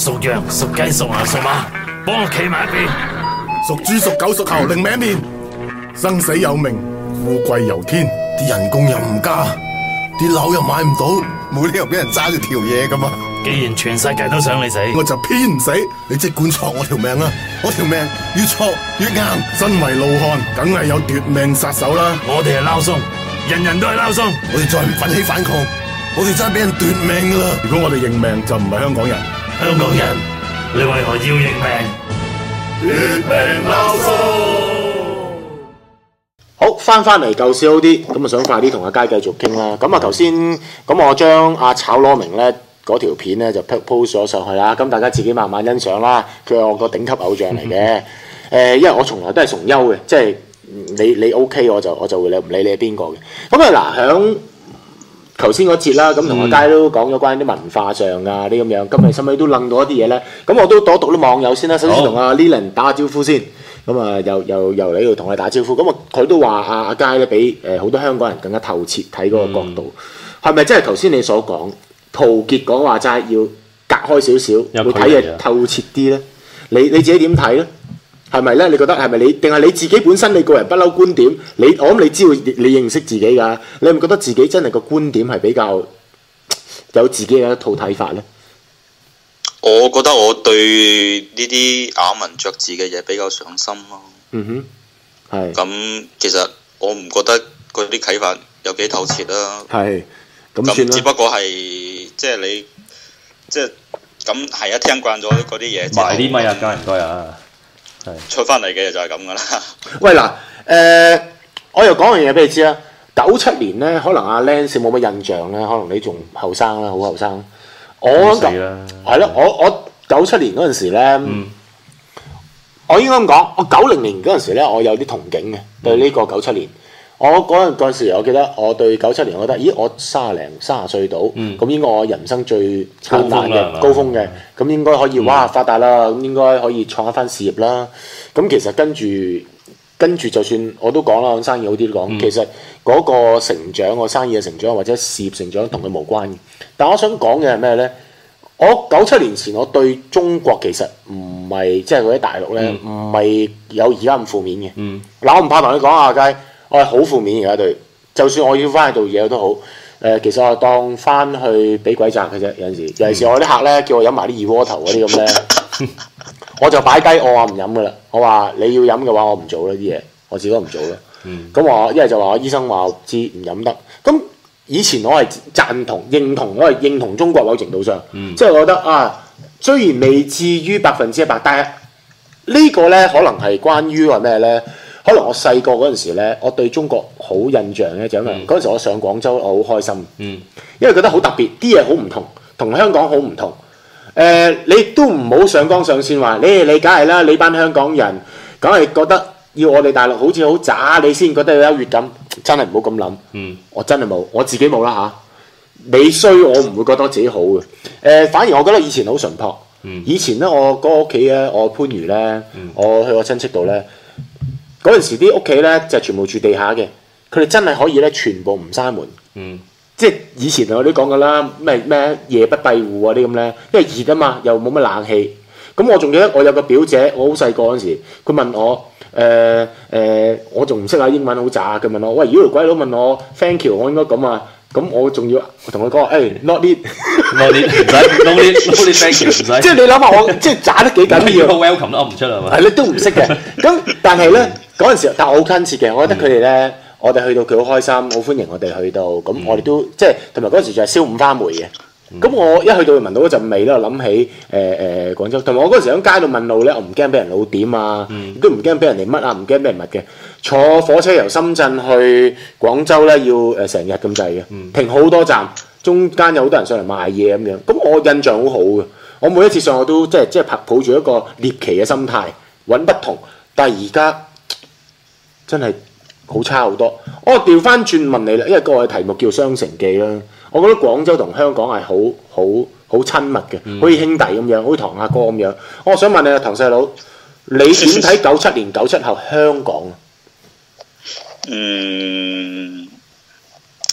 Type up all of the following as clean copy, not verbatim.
屬羊、屬雞、屬牛、屬馬，幫我企埋一邊。 屬豬、屬狗、屬猴，另名面。生死有命，富貴由天，啲人工又唔加，啲樓又買唔到，冇理由俾人揸住條嘢噶嘛。 既然全世界都想你死， 我就偏唔死。你即管挫我條命啊！我條命越挫越硬。身為怒漢，梗係有奪命殺手啦。 我哋係撈鬆，人人都係撈鬆。 我哋再唔奮起反抗，我哋真係俾人奪命噶啦！如果我哋認命，就唔係香港人。 香港人，你為何要認命？奪命撈鬆。 好，翻嚟舊時好啲，咁啊想快啲同阿佳繼續傾啦。咁啊頭先，咁我將阿炒螺明咧嗰條片咧就 post 咗上去啦。咁大家自己慢慢欣賞啦。佢係我個頂級偶像嚟嘅。因為我從來都係崇優嘅，即係你 OK 我就會唔理你係邊個嘅。咁啊嗱，響頭先嗰節啦，咁同阿佳都講咗關於啲文化上啊啲咁樣。咁你使唔使都諗到一啲嘢咧？咁我都讀啲網友先啦。首先同阿 Leland 打下招呼先。咁啊，又嚟呢度同你打招呼。咁啊，佢都話阿佳咧比好多香港人更加透徹睇嗰個角度，係咪真係頭先你所講？陶傑講話齋要隔開少少，會睇嘢透徹啲咧。你自己點睇咧？係咪咧？你覺得係咪你定係你自己本身你個人不嬲觀點？我諗你知道你認識自己㗎。你係咪覺得自己真係個觀點係比較有自己嘅一套睇法咧？ 我覺得我對呢啲咬文嚼字嘅嘢比較上心咯。 嗯哼，係。咁其實我唔覺得嗰啲啟發有幾透徹啦。 係。咁只不過係即係你即係咁係一聽慣咗嗰啲嘢之後， 埋啲咪啊，家唔該啊。係。 出翻嚟嘅就係咁噶啦。 喂嗱，我又講樣嘢俾你知啦。97年咧，可能阿 Lance 冇乜印象咧，可能你仲後生啦，好後生。我係咯，我97年嗰陣時咧，我應該咁講，我90年嗰陣時咧，我有啲憧憬嘅對呢個97年。我嗰陣時，我記得我對97年，我覺得，咦，我30歲到，咁應該我人生最燦爛嘅高峰嘅，咁應該可以哇發達啦，咁應該可以創一番事業啦。咁其實跟住就算我都講啦，生意好啲都講，其實嗰個成長，個生意嘅成長或者事業成長同佢無關嘅。但我想講嘅係咩咧？我97年前我對中國其實唔係即係嗰啲大陸咧，唔係有而家咁負面嘅。嗱，我唔怕同你講啊，佳，我係好負面而家對，就算我要翻去做嘢都好。其實我當翻去俾鬼責嘅啫，有陣時，尤其是我啲客咧叫我飲埋啲二鍋頭嗰啲咁咧。我就擺低，我話唔飲噶啦。我話你要飲嘅話，我唔做啦啲嘢，我自己都唔做啦。咁我一係就話我醫生話我知唔飲得。咁以前我係認同中國某程度上，即係我覺得啊，雖然未至於100%，但係呢個咧可能係關於話咩咧？可能我細個嗰陣時咧，我對中國好印象咧，就因為嗰陣時我上廣州，我好開心，因為覺得好特別，啲嘢好唔同，同香港好唔同。你都唔好上綱上線話，你梗係啦，你班香港人梗係覺得要我哋大陸好似好渣，你先覺得有優越感，真係唔好咁諗。我真係冇，我自己冇啦嚇。你衰，我唔會覺得自己好嘅。反而我覺得以前好淳樸。以前咧，我嗰個屋企咧，我番禺咧，我去我親戚度咧，嗰陣時啲屋企咧就全部住地下嘅，佢哋真係可以咧全部唔閂門。即係以前我都講過啦，咩夜不閉戶啊啲咁咧，因為熱啊嘛，又冇乜冷氣。咁我仲記得我有個表姐，我好細個嗰陣時，佢問我我仲唔識下英文好渣，佢問我喂，如果條鬼佬問我 thank you， 我應該咁啊，咁我仲要同佢講not need，not need 唔使 no need thank you 唔使。即係你諗下我即係渣得幾緊要 welcome 都噏唔出係嘛？ 係你都唔識嘅。咁但係咧嗰陣時，但我好親切嘅，我覺得佢哋咧。我哋去到佢好開心，好歡迎我哋去到，咁我哋都即係同埋嗰陣時就係燒五花梅嘅。咁我一去到就聞到嗰陣味啦，諗起廣州。同埋我嗰陣時喺街度問路咧，我唔驚俾人老點啊，亦都唔驚俾人哋乜啊，唔驚俾人乜嘅。坐火車由深圳去廣州咧，要成日咁滯嘅，停好多站，中間有好多人上嚟賣嘢咁樣。咁我印象好好嘅，我每一次上我都即係抱住一個獵奇嘅心態，揾不同。但係而家真係好差好多。我調翻轉問你啦，因為個嘅題目叫《雙城記》啦。我覺得廣州同香港係好親密嘅，好似兄弟咁樣，好似堂阿哥咁樣。我想問你啊，唐細佬，你點睇97年97後香港啊？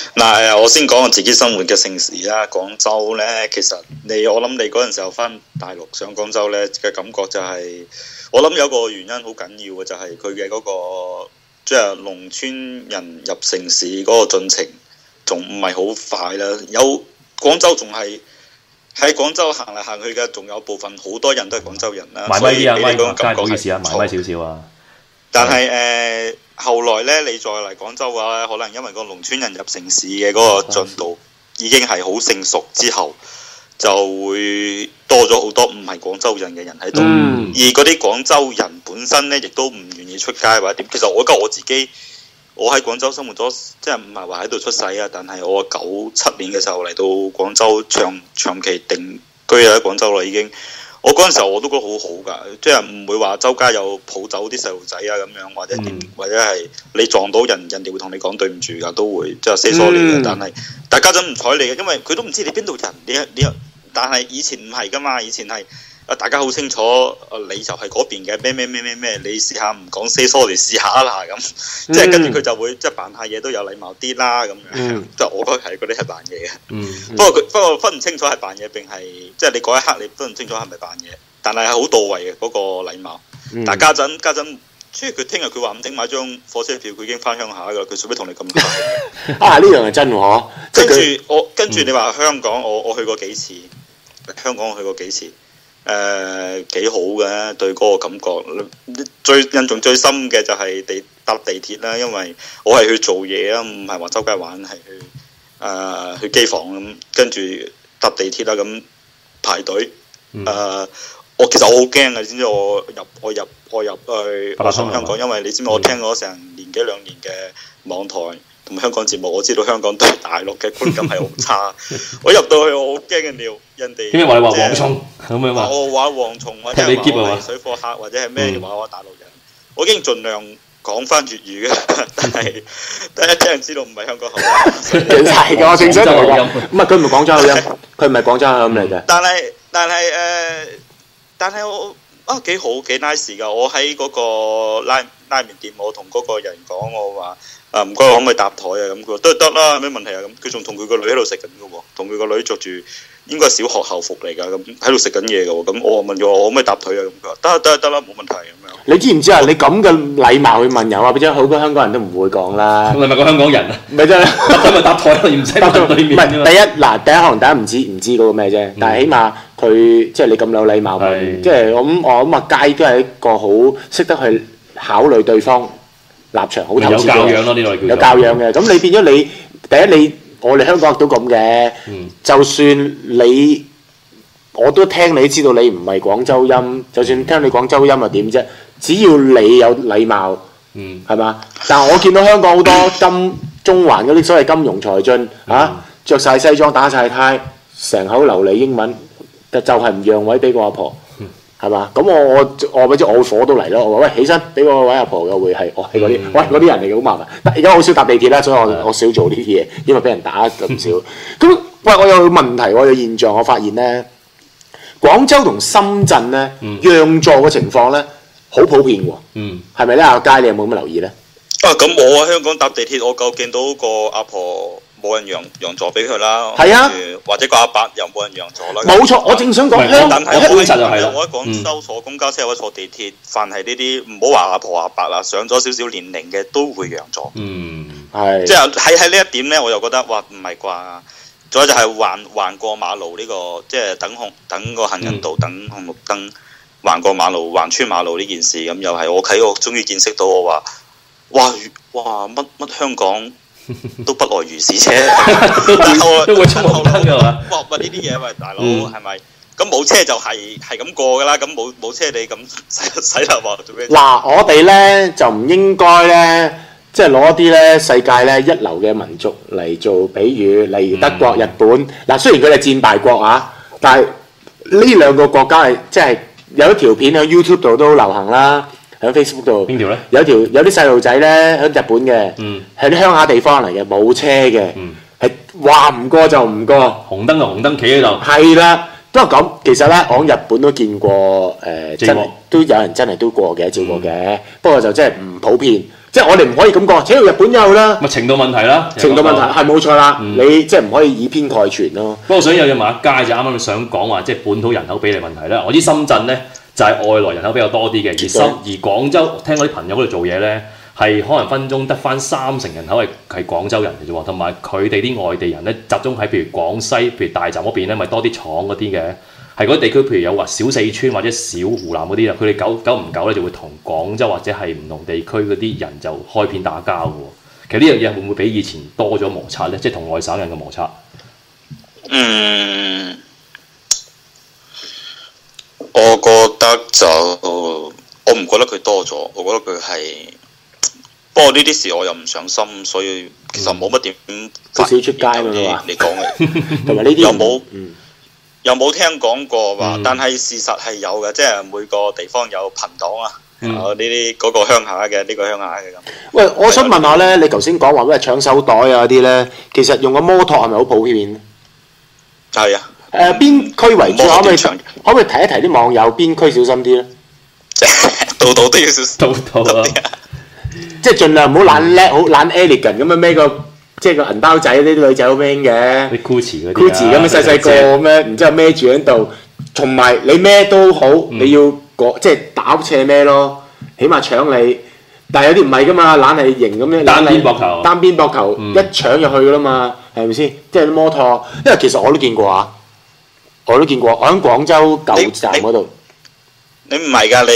嗱，我先講我自己生活嘅城市啦。廣州咧，其實我諗你嗰陣時候翻大陸上廣州咧嘅感覺就係、我諗有個原因好緊要嘅就係佢嘅嗰個即係農村人入城市嗰個進程仲唔係好快啦。有廣州仲係喺廣州行嚟行去嘅，仲有部分好多人都係廣州人啦。 埋咪啲啊，咪嗰種感覺唔好意思啊，埋咪少少啊。 但係後來咧，你再嚟廣州嘅話，可能因為個農村人入城市嘅嗰個進度已經係好成熟之後，就會多咗好多唔係廣州人嘅人喺度。而嗰啲廣州人本身咧，亦都唔願意出街或者點。其實我自己，我喺廣州生活咗，即係唔係話喺度出世啊，但係我97年嘅時候嚟到廣州長期定居喺廣州啦已經。我嗰陣時候我都覺得好好㗎，即係唔會話周街有抱走啲細路仔啊咁樣，或者點，或者係你撞到人哋會同你講對唔住㗎，都會即係 say sorry 嘅。但係大家真唔睬你嘅，因為佢都唔知你邊度人，你但係以前唔係㗎嘛，以前係大家好清楚，你就係嗰邊嘅咩，你試下唔講 say sorry 試下啦咁，即係跟住佢就會即係扮下嘢都有禮貌啲啦咁樣，即係我覺得係嗰啲係扮嘢嘅。不過分唔清楚係扮嘢定係即係你嗰一刻你分唔清楚係咪扮嘢，但係係好到位嘅嗰個禮貌。但係家陣，即係佢聽日佢話唔定買張火車票，佢已經翻鄉下㗎啦，佢做咩同你咁快？ 啊，呢樣係真喎！ 跟住你話香港，我去過幾次，香港我去過幾次。幾好嘅，對嗰個感覺，印象最深嘅就係搭地鐵啦，因為我係去做嘢啊，唔係話周街玩，係去機房咁，跟住搭地鐵啦，咁排隊，其實我好驚啊！你知唔知我入去香港，因為你知唔知我聽咗成年幾兩年嘅網台同香港節目，我知道香港對大陸嘅觀感係好差。我入到去我好驚嘅尿，人哋點解話你話蝗蟲咁樣話？ 我話蝗蟲或者話我係水貨客或者係咩話我大陸人，我已經盡量講翻粵語嘅，但係一聽人知道唔係香港口音， 係嘅，我正想同佢講，唔係佢唔係廣州口音，佢唔係廣州口音嚟嘅。 但係我幾好幾 nice 㗎，我喺嗰個拉麵店，我同嗰個人講，我話唔該，可唔可以搭台啊？咁佢話都得啦，咩問題啊？咁佢仲同佢個女喺度食緊㗎喎，同佢個女着住應該係小學校服嚟㗎，咁喺度食緊嘢㗎喎。咁我問咗我可唔可以搭台啊？咁佢話得啦，冇問題咁樣。 你知唔知啊？你咁嘅禮貌去問人啊，或者好多香港人都唔會講啦。 你咪個香港人啊？ 咪真係搭咪搭台，唔使搭對面。 唔係第一可能大家唔知嗰個咩啫，但係起碼佢即係你咁有禮貌問，即係我諗街都係一個好識得去考慮對方立場，好透徹嘅。有教養咯，呢類叫有教養嘅。咁你變咗你我哋香港都咁嘅，就算我都聽你知道你唔係廣州音，就算聽你廣州音又點啫？只要你有禮貌，係嘛？但係我見到香港好多中環嗰啲所謂金融才俊着晒西裝打晒呔，成口流利英文，就係唔讓位俾個阿婆，係嘛？咁我火都嚟咯！我話喂，起身俾個位阿婆嘅會係係嗰啲，喂嗰啲人嚟嘅好麻煩。但而家好少搭地鐵啦，所以我少做呢啲嘢，因為俾人打咁少。咁喂，我有問題，我有現象，我發現咧，廣州同深圳咧讓座嘅情況咧好普遍喎。係咪咧？阿佳，你有冇咁留意咧？ 咁我喺香港搭地鐵，我夠見到個阿婆冇人讓座俾佢啦。 係啊， 或者個阿伯又冇人讓座啦。 冇錯，我正想講但係我喺廣州坐公交車或者坐地鐵，凡係呢啲唔好話阿婆阿伯啦，上咗少少年齡嘅都會讓座。 係。即係喺呢一點咧，我又覺得哇唔係啩？仲有就係橫過馬路呢個，即係等個行人道等紅綠燈橫過馬路橫穿馬路呢件事，咁又係我終於見識到我話哇乜香港都不外如是啫， 都會衝紅燈㗎嘛？ 哇！呢啲嘢喂大佬係咪？咁冇車就係咁過㗎啦，咁冇車你咁使啦話做咩？ 嗱，我哋咧就唔應該咧，即係攞一啲咧世界咧一流嘅民族嚟做比喻，例如德國、日本。嗱，雖然佢哋戰敗國啊，但係呢兩個國家係即係有一條片喺 YouTube 度都流行啦。喺 Facebook 度邊條咧？ 有啲細路仔咧喺日本嘅，係啲鄉下地方嚟嘅，冇車嘅，係話唔過就唔過， 紅燈就紅燈，企喺度。 係啦，都係咁。其實咧，我喺日本都見過真係都有人真係都過嘅，照過嘅。不過就真係唔普遍。 即係我哋唔可以咁講，只要日本有啦。 咪程度問題啦， 程度問題係冇錯啦，你即係唔可以以偏概全咯。 不過我想有嘢問一街就啱啱想講話，即係本土人口比例問題啦。我知深圳咧就係外來人口比較多啲嘅，而廣州聽我啲朋友嗰度做嘢咧，係可能分鐘得翻30%人口係廣州人嘅啫喎，同埋佢哋啲外地人咧集中喺譬如廣西，譬如大站嗰邊咧，咪多啲廠嗰啲嘅。係嗰啲地區，譬如有話小四川或者小湖南嗰啲啊，佢哋久唔久咧就會同廣州或者係唔同地區嗰啲人就開片打交嘅喎。其實呢樣嘢會唔會比以前多咗摩擦咧？即係同外省人嘅摩擦。 我覺得就我唔覺得佢多咗，我覺得佢係。不過呢啲事我又唔上心，所以其實冇乜點少出街㗎嘛。 你講嘅同埋呢啲有冇聽講過話？但係事實係有嘅，即係每個地方有貧黨啊，呢啲嗰個鄉下嘅，呢個鄉下嘅咁。喂， 我想問下咧，你頭先講話咩搶手袋啊啲咧，其實用個摩托係咪好普遍？ 係啊。 邊區為主？可唔可以提一提啲網友邊區小心啲咧？ 度度都要小心， 度啊！ 即係盡量唔好懶叻，好懶 elegant 咁樣孭個。即係個銀包仔，呢啲女仔好 man 嘅， 啲 Gucci 嗰啲 ，Gucci 咁樣細細個咁樣，然之後孭住喺度，同埋你孭都好，你要即係打斜孭咯，起碼搶你。但係有啲唔係噶嘛，懶係型咁樣，單邊膊頭一搶入去噶啦嘛，係咪先？即係啲摩托，因為其實我都見過啊，我喺廣州舊站嗰度。 你唔係㗎，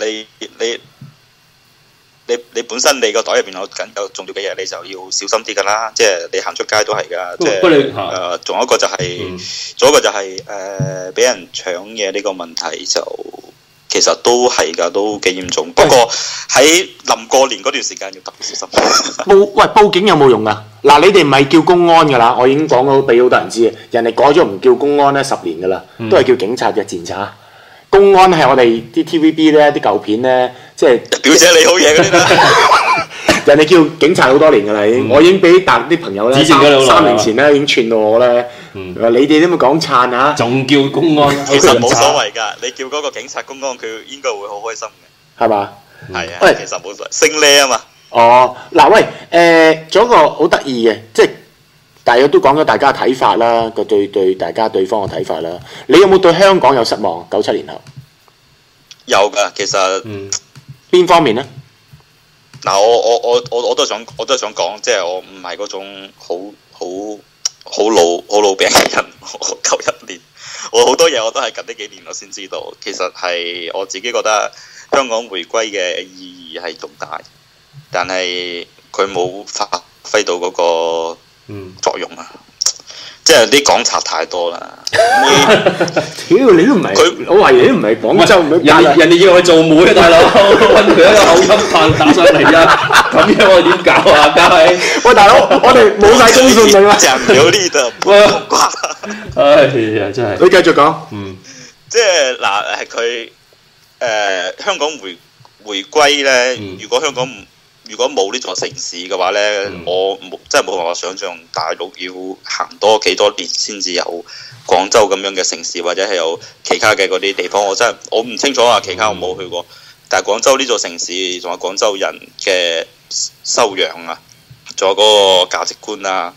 你本身你個袋入邊有重要嘅嘢，你就要小心啲㗎啦。即係你行出街都係㗎。即係仲有一個就係俾人搶嘢呢個問題就其實都係㗎，都幾嚴重。不過喺臨過年嗰段時間要特別小心。 報警有冇用㗎？嗱，你哋唔係叫公安㗎啦，我已經講咗俾好多人知嘅。人哋改咗唔叫公安咧10年㗎啦，都係叫警察嘅檢查。公安係我哋啲 TVB 咧啲舊片咧，即係表姐你好嘢嗰啲啦。 人哋叫警察好多年㗎啦，已經。我已經俾啲朋友咧3年前咧已經串到我咧。你哋都冇講撐嚇， 仲叫公安， 其實冇所謂㗎。你叫嗰個警察公安，佢應該會好開心嘅， 係嘛？ 係啊，其實冇所謂，升呢啊嘛。 哦，嗱喂，仲有一個好得意嘅，即係。大家都講咗大家嘅睇法啦，個對大家對方嘅睇法啦。你有冇對香港有失望？97年後有㗎，其實邊方面呢？ 嗱，我都想講，即係我唔係嗰種好老餅嘅人。我91年，我好多嘢我都係近呢幾年我先知道。其實係我自己覺得香港回歸嘅意義係重大，但係佢冇發揮到嗰個作用啊！即係啲港賊太多啦。 屌你都唔係佢，我懷疑你都唔係廣州人哋要我做妹啊，大佬揾佢一個口音棒打上嚟啊！咁樣我點搞啊？梗係喂，大佬，我哋冇晒公信力啦。 講流利的普通話。 哎呀，真係你繼續講。 即係嗱，佢香港回歸咧，如果冇呢座城市嘅話呢，我真係冇辦法想象大陸要行多幾多年先至有廣州咁樣嘅城市，或者係有其他嘅嗰啲地方。我唔清楚啊，其他我冇去過。但係廣州呢座城市，仲有廣州人嘅修養啊，仲有嗰個價值觀啊。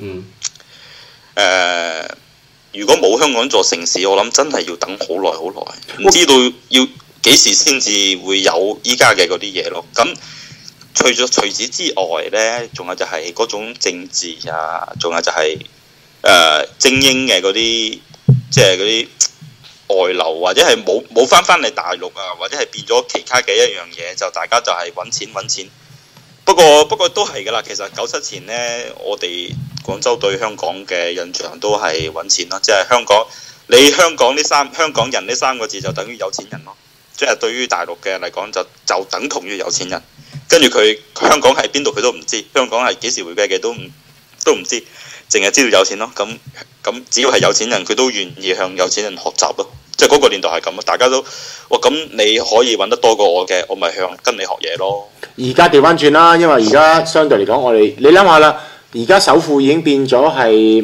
如果冇香港呢座城市，我諗真係要等好耐好耐，唔知道要幾時先至會有依家嘅嗰啲嘢咯。咁除此之外呢，仲有就係嗰種政治啊，仲有就係精英嘅嗰啲，即係嗰啲外流，或者係冇翻嚟大陸啊，或者係變咗其他嘅一樣嘢，就大家就係揾錢。不過都係㗎啦。其實97前呢，我哋廣州對香港嘅印象都係揾錢咯，即係香港人呢3個字就等於有錢人咯。即係對於大陸嘅嚟講，就等同於有錢人。跟住香港係邊度佢都唔知，香港係幾時回歸嘅都唔知，淨係知道有錢咯。咁只要係有錢人，佢都願意向有錢人學習咯。即係嗰個年代係咁咯，大家都咁你可以揾得多過我嘅，我咪跟你學嘢咯。 而家調翻轉啦，因為而家相對嚟講，你諗下啦，而家首富已經變咗係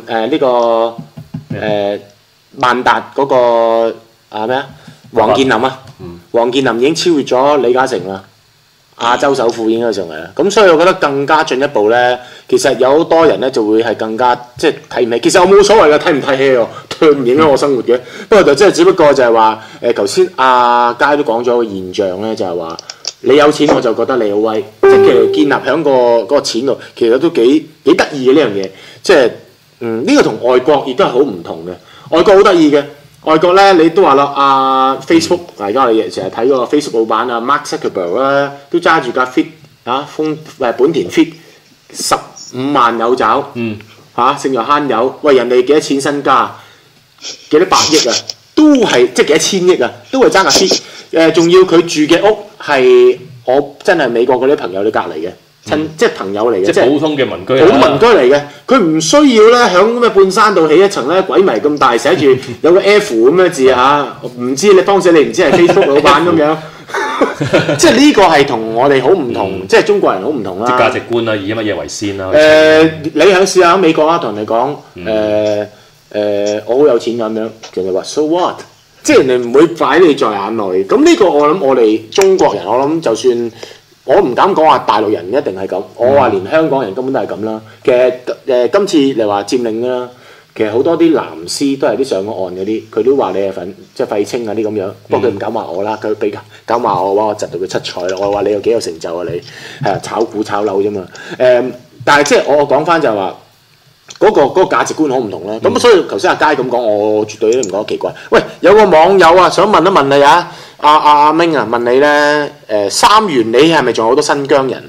萬達嗰個咩啊？黃建林啊，黃建林已經超越咗李嘉誠啦。 亞洲首富應該上嚟啦。咁所以我覺得更加進一步咧，其實有好多人咧就會係更加即係睇唔起。其實我冇所謂嘅，睇唔睇戲喎，唔影響我生活嘅。不過就即係只不過就係話頭先阿佳都講咗個現象咧，就係話你有錢我就覺得你好威，即係其實建立喺嗰個錢度，其實都幾得意嘅呢樣嘢。即係呢個同外國亦都係好唔同嘅。外國好得意嘅。外國咧，你都話啦，Facebook，而家我哋成日睇嗰個 Facebook 老闆Mark Zuckerberg 啦，都揸住架 Fit 本田 Fit 15萬有找，勝在慳油。喂，人哋幾多錢身家？幾多百億啊？都係即係幾多千億啊？都係爭架 Fit。仲要佢住嘅屋係我真係美國嗰啲朋友你隔離嘅。即係朋友嚟嘅， 即係普通嘅民居， 好民居嚟嘅。佢唔需要咧響咩半山度起一層咧，鬼迷咁大，寫住有個 F 咁嘅字嚇，唔知你當時你唔知係 Facebook 老闆咁樣，即係呢個係同我哋好唔同，即係中國人好唔同啦。 即係價值觀啦，以乜嘢為先啦？ 你響試下喺美國啦，同人哋講我好有錢咁樣，人哋話 So what？ 即係人哋唔會擺你在眼內。咁呢個我諗我哋中國人，我諗就算。我唔敢講話大陸人一定係咁，我話連香港人根本都係咁啦。其實今次你話佔領啦，其實好多啲藍絲都係啲上咗岸嗰啲，佢都話你係即係廢青啊啲咁樣。不過佢唔敢話我啦，佢比較敢話我嘅話，我窒到佢七彩啦。我話你有幾有成就啊你係啊炒股炒樓啫嘛。但係即係我講翻就係話嗰個價值觀好唔同啦。咁所以頭先阿佳咁講，我絕對都唔覺得奇怪。喂，有個網友啊，想問一問你啊。阿明啊，問你咧，三元你係咪仲有好多新疆人？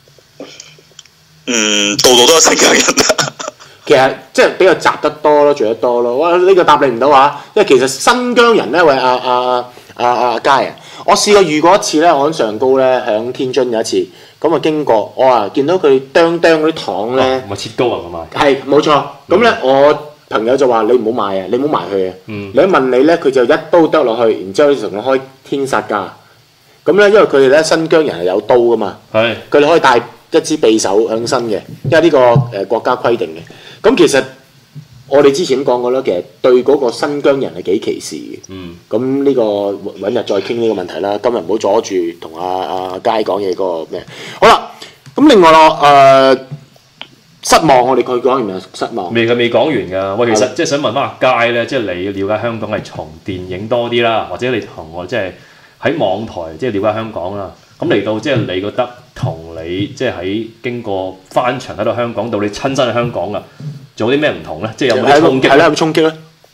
度度都有新疆人啊。 其實即係比較集得多咯，住得多咯。哇，呢個答你唔到啊！因為其實新疆人咧，喂阿佳啊，我試過遇過一次咧，我喺上高咧，響天津有一次，咁啊經過，我見到佢釘嗰啲糖咧， 咪切糕啊咁啊， 係冇錯。咁咧我朋友就話：你唔好買啊，你唔好埋去啊！你一問你咧，佢就一刀剁落去，然之後同佢開天殺價。咁咧，因為佢哋咧新疆人係有刀噶嘛，佢哋可以帶一支匕首向身嘅，因為呢個國家規定嘅。咁其實我哋之前講過啦，其實對嗰個新疆人係幾歧視嘅。咁呢個揾日再傾呢個問題啦。今日唔好阻住同阿佳講嘢嗰個咩？好啦，咁另外咯失望，我哋佢講完未？失望未講完㗎。喂，其實即係想問翻阿佳咧，即係你了解香港係從電影多啲啦，或者你同我即係喺網台即係了解香港啦。咁嚟到即係你覺得同你即係喺經過翻牆喺度香港到你親身喺香港啊，仲有啲咩唔同咧？即係有冇啲衝擊？ 係啦，有冇衝擊咧？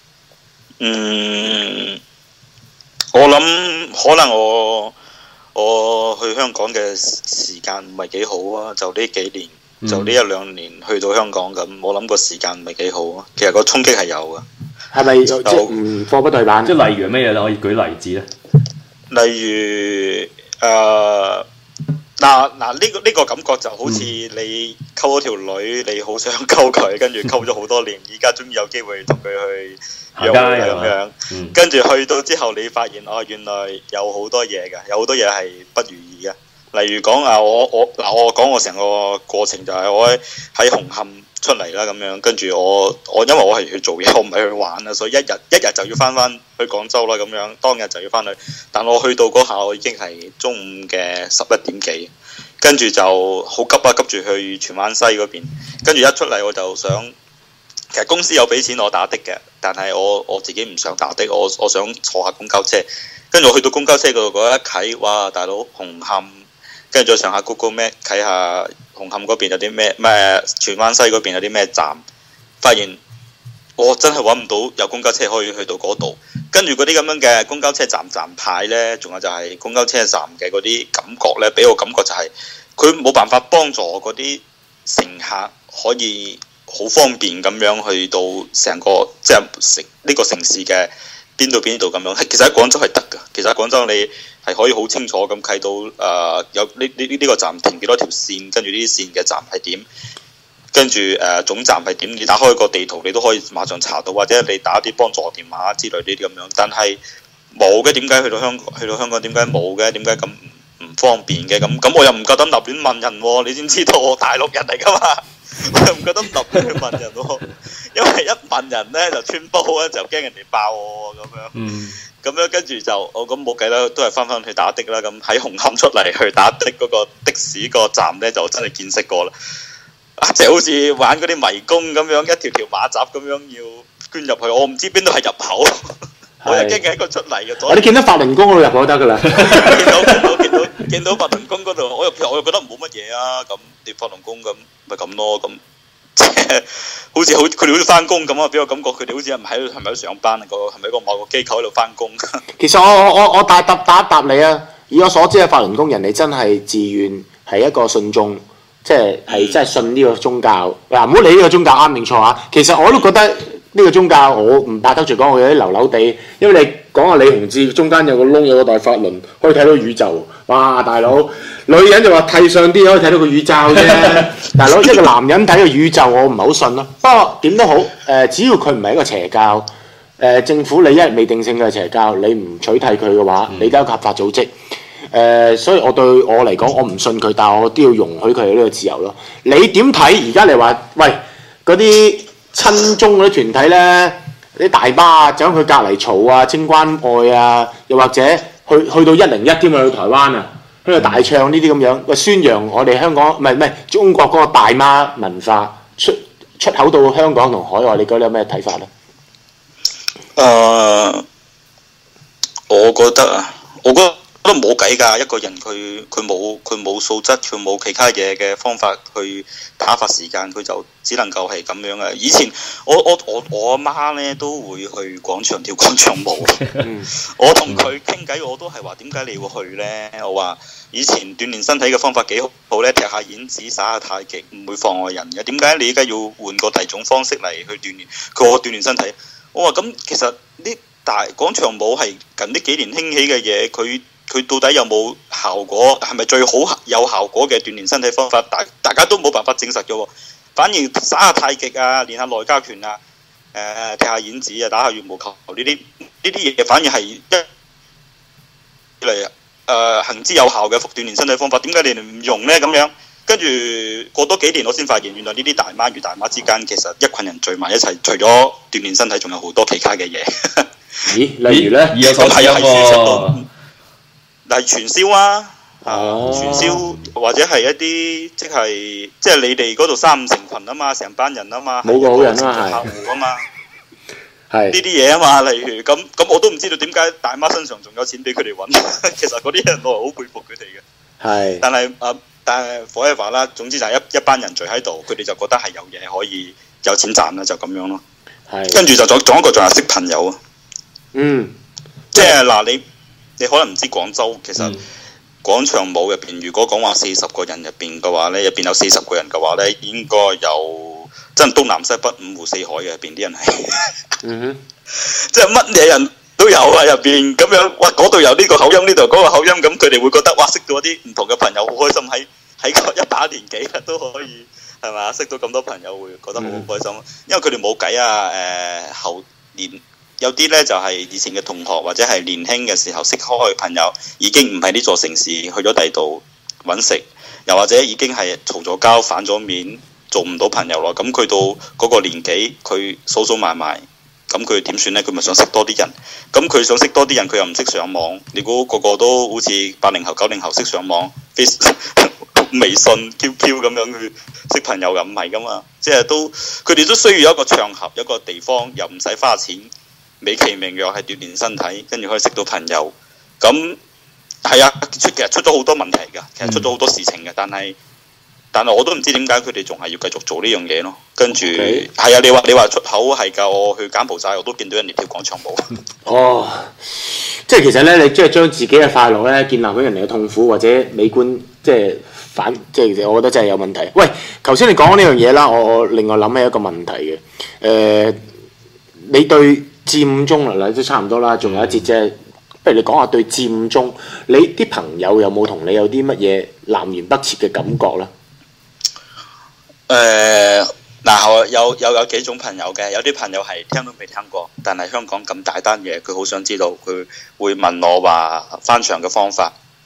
我諗可能我去香港嘅時間唔係幾好啊，就呢幾年。就呢一兩年去到香港咁，我諗個時間唔係幾好啊。其實個衝擊係有嘅。係咪即係貨不對版？ 即係例如咩嘢你可以舉例子咧？ 例如呢個感覺就好似你溝咗條女，你好想溝佢，跟住溝咗好多年，而家終於有機會同佢去約會咁樣。跟住去到之後，你發現原來有好多嘢㗎，有好多嘢係不如意嘅。例如講我講我成個過程就係我喺紅磡出嚟啦咁樣，跟住我因為我係去做嘢，我唔係去玩啊，所以一日就要翻去廣州啦咁樣，當日就要翻去。但我去到嗰下，我已經係中午嘅11點幾，跟住就好急啊，急住去荃灣西嗰邊。跟住一出嚟我就想，其實公司有俾錢我打的嘅，但係我自己唔想打的，我想坐下公交車。跟住我去到公交車嗰度一睇，哇！大佬紅磡。跟住再上下 Google Map 睇下紅磡嗰邊有啲咩荃灣西嗰邊有啲咩站，發現我真係揾唔到有公交車可以去到嗰度。跟住嗰啲咁樣嘅公交車站牌呢，仲有就係公交車站嘅嗰啲感覺呢，俾我感覺就係佢冇辦法幫助嗰啲乘客可以好方便咁樣去到成個即係呢個城市嘅邊度咁樣。其實喺廣州係得㗎，其實喺廣州你係可以好清楚咁睇到有呢個站停幾多條線，跟住呢啲線嘅站係點，跟住總站係點。你打開個地圖，你都可以馬上查到，或者你打啲幫助電話之類呢啲咁樣。但係冇嘅，點解去到香港點解冇嘅？點解咁唔方便嘅？咁我又唔夠膽立亂問人喎，你先知道我大陸人嚟㗎嘛？ 我又唔覺得唔特別去問人喎，因為一問人咧就穿煲咧就驚人哋爆我咁樣。咁樣跟住就我咁冇計啦，都係翻去打的啦。咁喺紅磡出嚟去打的嗰個的士個站咧，就真係見識過啦。即係好似玩嗰啲迷宮咁樣，一條條馬閘咁樣要捐入去，我唔知邊度係入口，我又驚佢喺個出嚟嘅。 你見到法輪功嗰度入口得㗎啦。 見到法輪功嗰度，我又覺得冇乜嘢啊。咁你法輪功咁咪咁咯，咁即係好似佢哋好似翻工咁啊！俾我感覺佢哋好似係咪喺度上班啊？係咪一個某個機構喺度翻工？ 其實我答你啊！以我所知嘅法輪功人哋真係自願係一個信眾，即係真係信呢個宗教。嗱，唔好理呢個宗教啱定錯啊！其實我都覺得呢個宗教我唔怕得罪講，我有啲流流地，因為你講下李洪志中間有個窿，有個大法輪，可以睇到宇宙。哇！大佬，女人就話睇上啲可以睇到個宇宙啫。大佬，一個男人睇個宇宙，我唔係好信咯。不過點都好，只要佢唔係一個邪教，政府你一日未定性嘅邪教，你唔取締佢嘅話，你都係一個合法組織。所以我對我嚟講，我唔信佢，但係我都要容許佢呢個自由咯。你點睇？而家你話喂嗰啲親中嗰啲團體咧，啲大媽走去隔離嘈啊、清關愛啊，又或者去到101添啊，去台灣啊，喺度大唱呢啲咁樣，喂宣揚我哋香港唔係中國嗰個大媽文化出口到香港同海外，你覺得有咩睇法咧？ 我覺得冇計㗎，一個人佢冇素質，佢冇其他嘢嘅方法去打發時間，佢就只能夠係咁樣嘅。以前我阿媽咧都會去廣場跳廣場舞，我同佢傾偈，我都係話點解你會去咧？我話以前鍛鍊身體嘅方法幾好咧，踢下毽子、耍下太極，唔會妨礙人嘅。點解你而家要換個第二種方式嚟去鍛鍊？佢話鍛鍊身體，我話咁其實呢大廣場舞係近呢幾年興起嘅嘢，佢到底有冇效果？係咪最好有效果嘅鍛鍊身體方法？大家都冇辦法證實嘅喎。反而耍下太極啊，練下內家拳啊，踢下毽子啊，打下羽毛球呢啲嘢，反而係一嚟行之有效嘅鍛鍊身體方法。點解你哋唔用呢？咁樣跟住過多幾年，我先發現原來呢啲大媽與大媽之間，其實一群人聚埋一齊，除咗鍛鍊身體，仲有好多其他嘅嘢。 咦？例如呢？ 咁係例如傳銷啊，傳銷或者係一啲即係你哋嗰度3、5成群啊嘛，成班人啊嘛， 冇個好人啊， 客戶啊嘛， 係呢啲嘢啊嘛。例如咁我都唔知道點解大媽身上仲有錢俾佢哋揾。其實嗰啲人我係好佩服佢哋嘅。係。但係 forever 啦，總之就係一班人聚喺度，佢哋就覺得係有嘢可以有錢賺啦，就咁樣咯。係。跟住就仲一個仲係識朋友啊。即係嗱你可能唔知廣州其實廣場舞入邊，如果講話40個人入邊嘅話咧，入邊有40個人嘅話咧，應該有真係東南西北五湖四海嘅入邊啲人係，即係乜嘢人都有啊入邊咁樣。哇！嗰度有呢個口音，呢度嗰個口音，咁佢哋會覺得哇，識到一啲唔同嘅朋友，好開心。喺個一把年紀都可以係咪？識到咁多朋友會覺得好開心，因為佢哋冇計啊。後年。有啲咧就係以前嘅同學或者係年輕嘅時候識開嘅朋友，已經唔係呢座城市，去咗第度揾食，又或者已經係嘈咗交反咗面，做唔到朋友咯。咁佢到嗰個年紀，佢數數埋埋，咁佢點算呢？佢咪想識多啲人？咁佢想識多啲人，佢又唔識上網。你估個個都好似80後、90後識上網，Face 微信、QQ 咁樣去識朋友，咁唔係噶嘛？即係佢哋都需要一個場合、一個地方，又唔使花錢。美其名曰係鍛鍊身體，跟住可以識到朋友。咁係啊，其實出咗好多問題㗎，其實出咗好多事情嘅。但係我都唔知點解佢哋仲係要繼續做呢樣嘢咯。跟住係啊，你話出口係㗎，我去柬埔寨我都見到人哋跳廣場舞。哦， 即係其實咧，你即係將自己嘅快樂咧建立喺人哋嘅痛苦或者美觀，即係我覺得真係有問題。喂，頭先你講呢樣嘢啦，我另外諗起一個問題嘅。你對佔中啦，都差唔多啦，仲有一節啫。不如你講下對佔中，你啲朋友有冇同你有啲乜嘢南轅北轍嘅感覺咧？ 有幾種朋友嘅，有啲朋友係聽都未聽過，但係香港咁大單嘢，佢好想知道，佢會問我話翻牆嘅方法。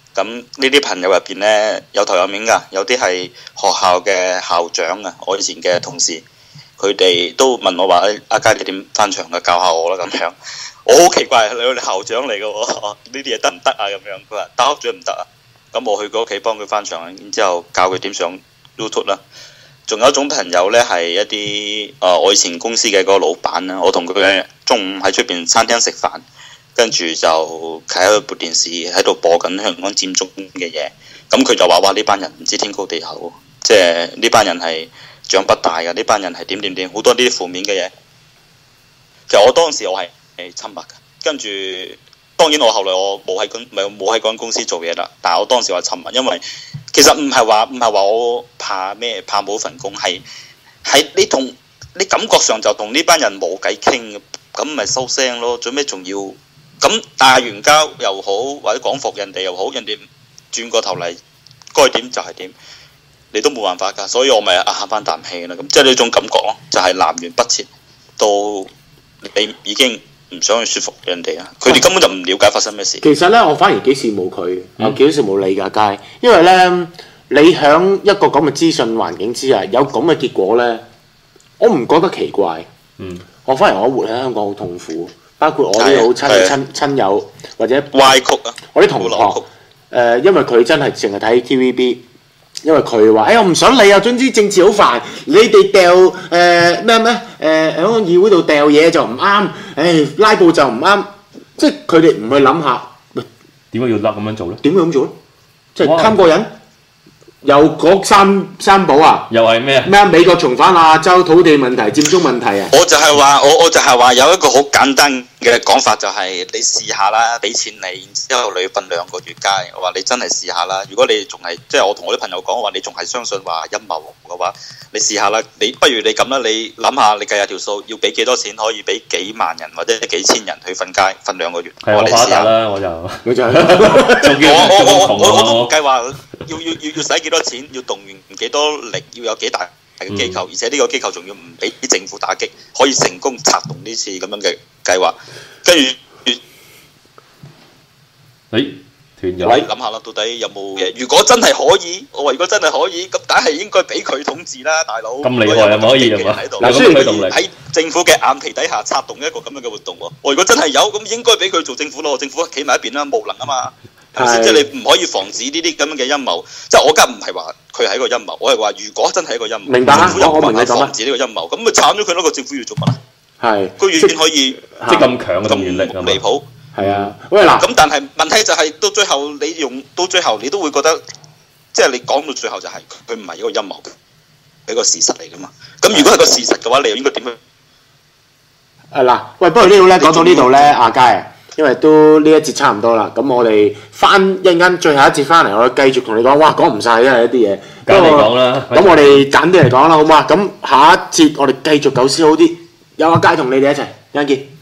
咁呢啲朋友入邊呢，有頭有面㗎，有啲係學校嘅校長啊，我以前嘅同事，佢哋都問我話：阿佳你點翻牆嘅？教下我啦咁樣。我好奇怪，你係校長嚟嘅喎，呢啲嘢得唔得啊？咁樣佢話打學長唔得啊。咁我去佢屋企幫佢翻牆，然之後教佢點上 YouTube 啦。仲有一種朋友呢，係一啲我以前公司嘅嗰個老闆啦，我同佢中午喺出邊餐廳食飯。跟住就睇喺部電視喺度播緊香港佔中嘅嘢，咁佢就話：哇！呢班人唔知天高地厚，即係呢班人係長不大嘅，呢班人係點點點，好多啲負面嘅嘢。其實我當時我係沉默嘅，跟住當然我後來我冇喺嗰間公司做嘢啦，但係我當時話沉默，因為其實唔係話我怕咩，怕冇份工，係你感覺上就同呢班人冇偈傾，咁咪收聲咯，做咩仲要？咁打完交又好，或者講服人哋又好，人哋轉過頭嚟該點就係點，你都冇辦法㗎，所以我咪慳翻啖氣啦。咁即係呢種感覺咯，就係南轅北轍到你已經唔想去説服人哋啊，佢哋根本就唔了解發生咩事。 其實咧，我反而幾羨慕佢，我幾羨慕你㗎佳，因為咧你喺一個咁嘅資訊環境之下，有咁嘅結果咧，我唔覺得奇怪。我反而我活喺香港好痛苦。包括我啲好親友或者歪曲啊， 我啲同學因為佢真係淨係睇 TVB， 因為佢話：我唔想理啊，總之政治好煩，你哋掉喺個議會度掉嘢就唔啱，拉布就唔啱，即係佢哋唔去諗下， 點解要咁樣做咧？ 點會咁做咧？即係貪過癮。又嗰三寶啊！ 又係咩啊？ 咩美國重返亞洲土地問題、佔中問題啊！ 我就係話，我就係話有一個好簡單嘅講法，就係你試下啦，俾錢你，然之後你瞓2個月街。我話你真係試下啦。如果你仲係即係我同我啲朋友講，我話你仲係相信話陰謀嘅話，你試下啦。你不如你咁啦，你諗下，你計下條數，要俾幾多錢可以俾幾萬人或者幾千人去瞓街瞓2個月？ 我你試下啦，我就我都唔計劃要使幾多錢，要動員幾多力，要有幾大嘅機構，而且呢個機構仲要唔俾政府打擊，可以成功策動呢次咁樣嘅計劃。跟住， 斷咗。 諗下啦，到底有冇嘢？如果真係可以，我話如果真係可以，咁梗係應該俾佢統治啦，大佬。 咁厲害係咪可以係嘛？ 嗱，雖然喺政府嘅眼皮底下策動一個咁樣嘅活動喎，我如果真係有，咁應該俾佢做政府咯，政府企埋一邊啦，無能啊嘛。係咪先？即係你唔可以防止呢啲咁樣嘅陰謀。即係我梗唔係話佢係一個陰謀，我係話如果真係一個陰謀， 明白， 政府又唔能夠我明你講防止呢個陰謀，咁咪慘咗佢咯。個政府要做乜啊？ 係居然可以即係咁強嘅動員力咁離譜。 係啊，喂嗱， 咁但係問題就係到最後你都會覺得，即係你講到最後就係佢唔係一個陰謀嘅，係一個事實嚟噶嘛。咁如果係個事實嘅話，你又應該點樣？ 嗱，喂，不過呢度咧講到呢度咧，阿佳啊，因為都呢一節差唔多啦，咁我哋翻一陣間最後一節翻嚟，我繼續同你講，哇，講唔晒因為一啲嘢。 簡嚟講啦。 咁我哋簡啲嚟講啦，好嘛？咁下一節我哋繼續九思好啲，有阿佳同你哋一齊，一陣見。